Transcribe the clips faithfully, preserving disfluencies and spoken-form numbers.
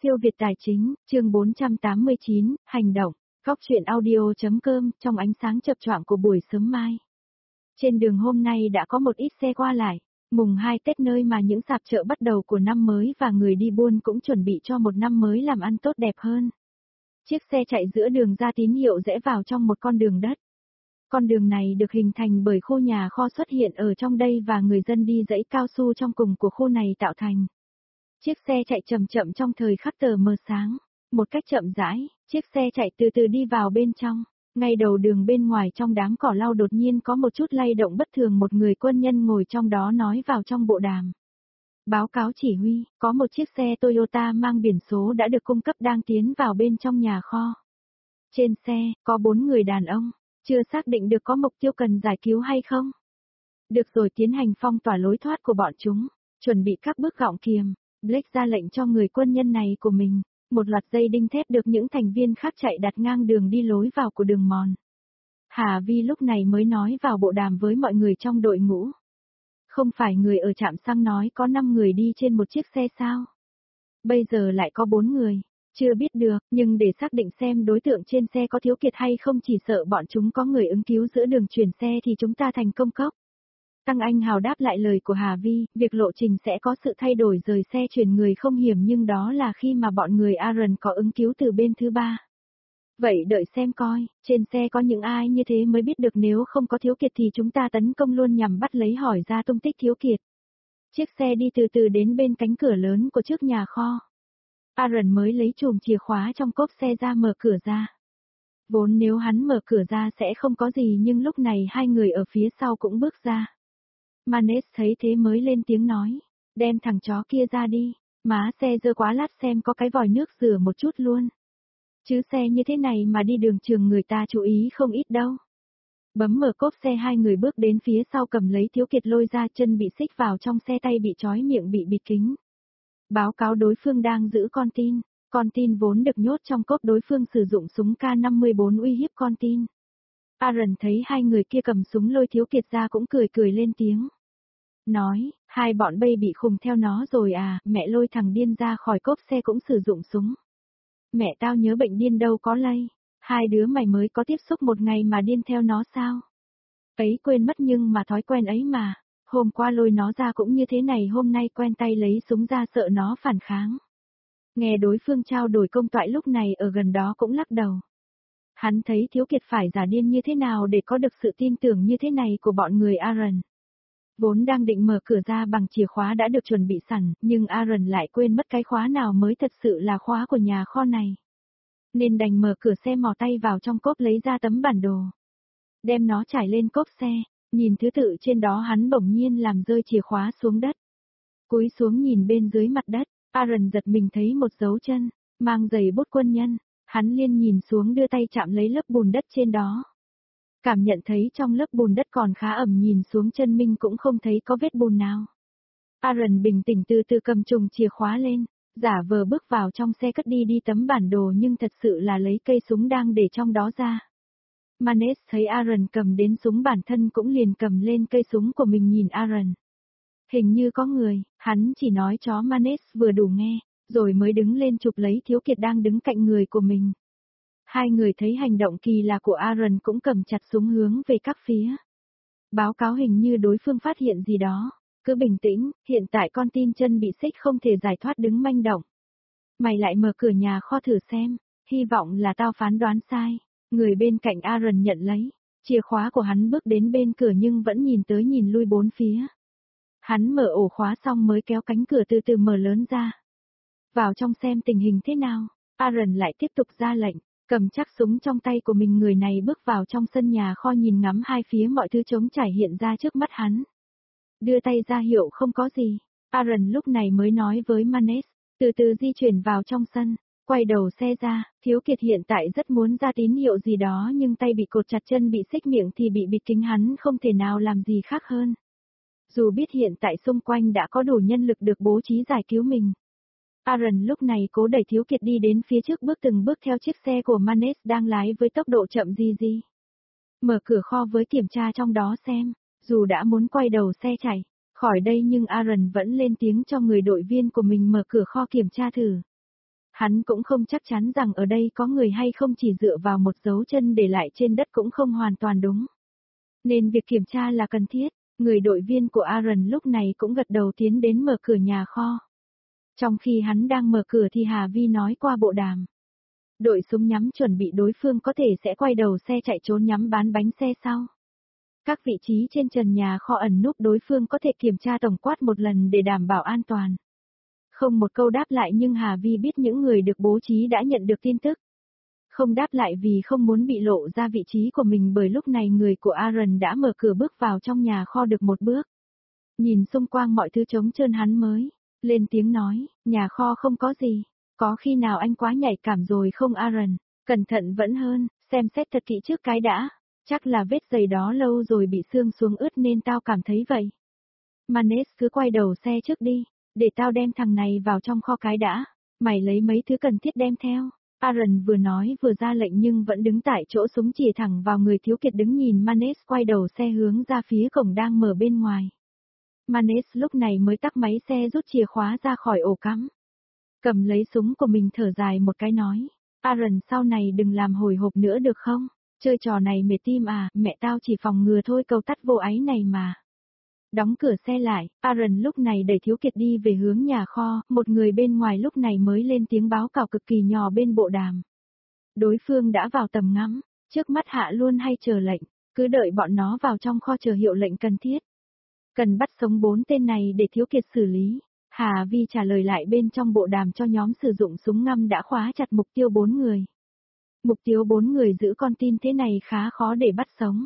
Siêu Việt Tài Chính, chương bốn trăm tám mươi chín, hành động, góc chuyện audio.com, trong ánh sáng chập choạng của buổi sớm mai. Trên đường hôm nay đã có một ít xe qua lại, mùng hai Tết nơi mà những sạp chợ bắt đầu của năm mới và người đi buôn cũng chuẩn bị cho một năm mới làm ăn tốt đẹp hơn. Chiếc xe chạy giữa đường ra tín hiệu rẽ vào trong một con đường đất. Con đường này được hình thành bởi khu nhà kho xuất hiện ở trong đây và người dân đi dãy cao su trong cùng của khu này tạo thành. Chiếc xe chạy chậm chậm trong thời khắc tờ mờ sáng, một cách chậm rãi, chiếc xe chạy từ từ đi vào bên trong. Ngay đầu đường bên ngoài trong đám cỏ lau đột nhiên có một chút lay động bất thường, một người quân nhân ngồi trong đó nói vào trong bộ đàm. Báo cáo chỉ huy, có một chiếc xe Toyota mang biển số đã được cung cấp đang tiến vào bên trong nhà kho. Trên xe, có bốn người đàn ông, chưa xác định được có mục tiêu cần giải cứu hay không. Được rồi, tiến hành phong tỏa lối thoát của bọn chúng, chuẩn bị các bước gọng kiềm. Blake ra lệnh cho người quân nhân này của mình, một loạt dây đinh thép được những thành viên khác chạy đặt ngang đường đi lối vào của đường mòn. Hà Vi lúc này mới nói vào bộ đàm với mọi người trong đội ngũ. Không phải người ở trạm xăng nói có năm người đi trên một chiếc xe sao? Bây giờ lại có bốn người, chưa biết được, nhưng để xác định xem đối tượng trên xe có thiếu kiệt hay không, chỉ sợ bọn chúng có người ứng cứu giữa đường chuyển xe thì chúng ta thành công cốc. Tăng Anh Hào đáp lại lời của Hà Vi, việc lộ trình sẽ có sự thay đổi rời xe chuyển người không hiểm, nhưng đó là khi mà bọn người Aaron có ứng cứu từ bên thứ ba. Vậy đợi xem coi, trên xe có những ai như thế mới biết được, nếu không có thiếu kiệt thì chúng ta tấn công luôn nhằm bắt lấy hỏi ra tung tích thiếu kiệt. Chiếc xe đi từ từ đến bên cánh cửa lớn của trước nhà kho. Aaron mới lấy chùm chìa khóa trong cốp xe ra mở cửa ra. Vốn nếu hắn mở cửa ra sẽ không có gì, nhưng lúc này hai người ở phía sau cũng bước ra. Manes thấy thế mới lên tiếng nói, đem thằng chó kia ra đi, má xe dơ quá, lát xem có cái vòi nước rửa một chút luôn. Chứ xe như thế này mà đi đường trường người ta chú ý không ít đâu. Bấm mở cốp xe, hai người bước đến phía sau cầm lấy thiếu kiệt lôi ra, chân bị xích vào trong xe, tay bị trói, miệng bị bịt kính. Báo cáo đối phương đang giữ con tin, con tin vốn được nhốt trong cốp, đối phương sử dụng súng K năm mươi bốn uy hiếp con tin. Aaron thấy hai người kia cầm súng lôi thiếu kiệt ra cũng cười cười lên tiếng. Nói, hai bọn bay bị khùng theo nó rồi à, mẹ lôi thằng điên ra khỏi cốp xe cũng sử dụng súng. Mẹ tao nhớ bệnh điên đâu có lây, hai đứa mày mới có tiếp xúc một ngày mà điên theo nó sao? Ấy quên mất, nhưng mà thói quen ấy mà, hôm qua lôi nó ra cũng như thế này, hôm nay quen tay lấy súng ra sợ nó phản kháng. Nghe đối phương trao đổi, Công Toại lúc này ở gần đó cũng lắc đầu. Hắn thấy thiếu kiệt phải giả điên như thế nào để có được sự tin tưởng như thế này của bọn người Aaron. Vốn đang định mở cửa ra bằng chìa khóa đã được chuẩn bị sẵn, nhưng Aaron lại quên mất cái khóa nào mới thật sự là khóa của nhà kho này. Nên đành mở cửa xe, mò tay vào trong cốp lấy ra tấm bản đồ. Đem nó trải lên cốp xe, nhìn thứ tự trên đó, hắn bỗng nhiên làm rơi chìa khóa xuống đất. Cúi xuống nhìn bên dưới mặt đất, Aaron giật mình thấy một dấu chân, mang giày bốt quân nhân. Hắn liền nhìn xuống, đưa tay chạm lấy lớp bùn đất trên đó. Cảm nhận thấy trong lớp bùn đất còn khá ẩm, nhìn xuống chân mình cũng không thấy có vết bùn nào. Aaron bình tĩnh từ từ cầm chùm chìa khóa lên, giả vờ bước vào trong xe cất đi đi tấm bản đồ, nhưng thật sự là lấy cây súng đang để trong đó ra. Manes thấy Aaron cầm đến súng, bản thân cũng liền cầm lên cây súng của mình, nhìn Aaron. Hình như có người, hắn chỉ nói chó Manes vừa đủ nghe, rồi mới đứng lên chụp lấy thiếu kiệt đang đứng cạnh người của mình. Hai người thấy hành động kỳ lạ của Aaron cũng cầm chặt súng hướng về các phía. Báo cáo, hình như đối phương phát hiện gì đó, cứ bình tĩnh, hiện tại con tin chân bị xích không thể giải thoát, đứng manh động. Mày lại mở cửa nhà kho thử xem, hy vọng là tao phán đoán sai. Người bên cạnh Aaron nhận lấy chìa khóa của hắn, bước đến bên cửa nhưng vẫn nhìn tới nhìn lui bốn phía. Hắn mở ổ khóa xong mới kéo cánh cửa từ từ mở lớn ra. Vào trong xem tình hình thế nào. Aaron lại tiếp tục ra lệnh, cầm chắc súng trong tay của mình, người này bước vào trong sân nhà kho, nhìn ngắm hai phía, mọi thứ trống trải hiện ra trước mắt hắn. Đưa tay ra hiệu không có gì. Aaron lúc này mới nói với Manes, từ từ di chuyển vào trong sân, quay đầu xe ra. Thiếu kiệt hiện tại rất muốn ra tín hiệu gì đó, nhưng tay bị cột chặt, chân bị xích, miệng thì bị bịt kính, hắn không thể nào làm gì khác hơn. Dù biết hiện tại xung quanh đã có đủ nhân lực được bố trí giải cứu mình. Aaron lúc này cố đẩy thiếu kiệt đi đến phía trước, bước từng bước theo chiếc xe của Manes đang lái với tốc độ chậm gì gì. Mở cửa kho với kiểm tra trong đó xem, dù đã muốn quay đầu xe chạy khỏi đây nhưng Aaron vẫn lên tiếng cho người đội viên của mình mở cửa kho kiểm tra thử. Hắn cũng không chắc chắn rằng ở đây có người hay không, chỉ dựa vào một dấu chân để lại trên đất cũng không hoàn toàn đúng. Nên việc kiểm tra là cần thiết, người đội viên của Aaron lúc này cũng gật đầu tiến đến mở cửa nhà kho. Trong khi hắn đang mở cửa thì Hà Vi nói qua bộ đàm. Đội súng nhắm chuẩn bị đối phương có thể sẽ quay đầu xe chạy trốn nhắm bán bánh xe sau. Các vị trí trên trần nhà kho ẩn núp đối phương có thể kiểm tra tổng quát một lần để đảm bảo an toàn. Không một câu đáp lại nhưng Hà Vi biết những người được bố trí đã nhận được tin tức. Không đáp lại vì không muốn bị lộ ra vị trí của mình, bởi lúc này người của Aaron đã mở cửa bước vào trong nhà kho được một bước. Nhìn xung quanh mọi thứ trống trơn hắn mới lên tiếng nói, nhà kho không có gì. Có khi nào anh quá nhạy cảm rồi không Aaron? Cẩn thận vẫn hơn, xem xét thật kỹ trước cái đã. Chắc là vết giày đó lâu rồi bị xương xuống ướt nên tao cảm thấy vậy. Manes cứ quay đầu xe trước đi, để tao đem thằng này vào trong kho cái đã. Mày lấy mấy thứ cần thiết đem theo. Aaron vừa nói vừa ra lệnh nhưng vẫn đứng tại chỗ, súng chĩa thẳng vào người Thiếu Kiệt đứng nhìn Manes quay đầu xe hướng ra phía cổng đang mở bên ngoài. Manes lúc này mới tắt máy xe, rút chìa khóa ra khỏi ổ cắm. Cầm lấy súng của mình thở dài một cái nói. Aaron, sau này đừng làm hồi hộp nữa được không? Chơi trò này mệt tim à, mẹ tao chỉ phòng ngừa thôi, câu tắt vô ái này mà. Đóng cửa xe lại, Aaron lúc này đẩy Thiếu Kiệt đi về hướng nhà kho, một người bên ngoài lúc này mới lên tiếng báo cáo cực kỳ nhỏ bên bộ đàm. Đối phương đã vào tầm ngắm, trước mắt hạ luôn hay chờ lệnh, cứ đợi bọn nó vào trong kho chờ hiệu lệnh cần thiết. Cần bắt sống bốn tên này để Thiếu Kiệt xử lý. Hà Vi trả lời lại bên trong bộ đàm cho nhóm sử dụng súng ngăm đã khóa chặt mục tiêu bốn người. Mục tiêu bốn người giữ con tin thế này khá khó để bắt sống.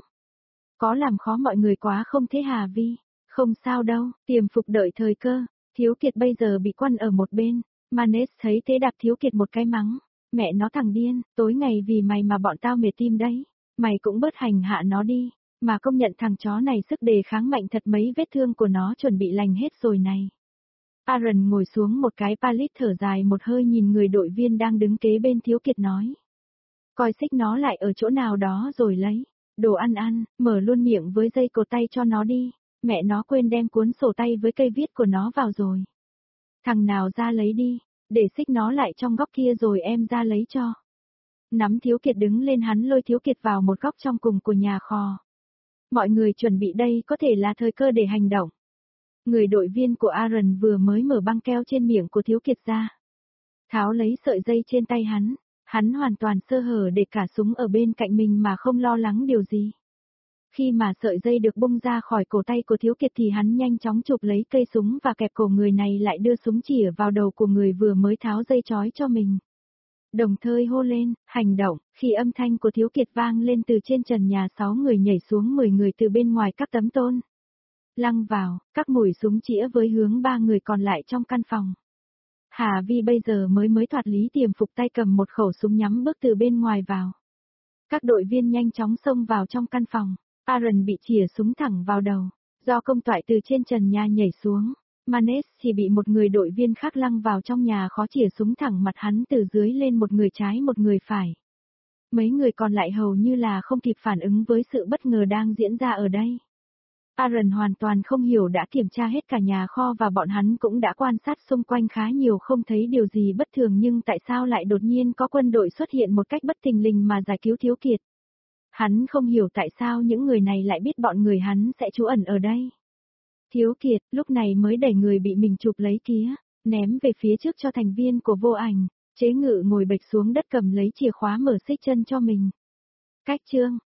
Có làm khó mọi người quá không thế Hà Vi? Không sao đâu, tiềm phục đợi thời cơ. Thiếu Kiệt bây giờ bị quăn ở một bên. Manes thấy thế đạp Thiếu Kiệt một cái mắng. Mẹ nó thằng điên, tối ngày vì mày mà bọn tao mệt tim đấy. Mày cũng bớt hành hạ nó đi. Mà công nhận thằng chó này sức đề kháng mạnh thật, mấy vết thương của nó chuẩn bị lành hết rồi này. Aaron ngồi xuống một cái palit thở dài một hơi nhìn người đội viên đang đứng kế bên Thiếu Kiệt nói. Coi xích nó lại ở chỗ nào đó rồi lấy. Đồ ăn ăn, mở luôn miệng với dây cột tay cho nó đi. Mẹ nó quên đem cuốn sổ tay với cây viết của nó vào rồi. Thằng nào ra lấy đi, để xích nó lại trong góc kia rồi em ra lấy cho. Nắm Thiếu Kiệt đứng lên, hắn lôi Thiếu Kiệt vào một góc trong cùng của nhà kho. Mọi người chuẩn bị, đây có thể là thời cơ để hành động. Người đội viên của Aaron vừa mới mở băng keo trên miệng của Thiếu Kiệt ra. Tháo lấy sợi dây trên tay hắn, hắn hoàn toàn sơ hở để cả súng ở bên cạnh mình mà không lo lắng điều gì. Khi mà sợi dây được bung ra khỏi cổ tay của Thiếu Kiệt thì hắn nhanh chóng chụp lấy cây súng và kẹp cổ người này lại, đưa súng chĩa vào đầu của người vừa mới tháo dây trói cho mình. Đồng thời hô lên, hành động, khi âm thanh của Thiếu Kiệt vang lên từ trên trần nhà, sáu người nhảy xuống, mười người từ bên ngoài các tấm tôn lăng vào, các mũi súng chĩa với hướng ba người còn lại trong căn phòng. Hà Vi bây giờ mới mới thoát lý tiềm phục, tay cầm một khẩu súng nhắm bước từ bên ngoài vào. Các đội viên nhanh chóng xông vào trong căn phòng. Aaron bị chĩa súng thẳng vào đầu. Do công toại từ trên trần nhà nhảy xuống, Manes thì bị một người đội viên khác lăng vào trong nhà khó, chĩa súng thẳng mặt hắn từ dưới lên, một người trái một người phải. Mấy người còn lại hầu như là không kịp phản ứng với sự bất ngờ đang diễn ra ở đây. Aaron hoàn toàn không hiểu, đã kiểm tra hết cả nhà kho và bọn hắn cũng đã quan sát xung quanh khá nhiều, không thấy điều gì bất thường, nhưng tại sao lại đột nhiên có quân đội xuất hiện một cách bất thình lình mà giải cứu Thiếu Kiệt. Hắn không hiểu tại sao những người này lại biết bọn người hắn sẽ trú ẩn ở đây. Thiếu Kiệt lúc này mới đẩy người bị mình chụp lấy kia, ném về phía trước cho thành viên của Vô Ảnh. Chế Ngự ngồi bệt xuống đất cầm lấy chìa khóa mở xích chân cho mình. Cách chương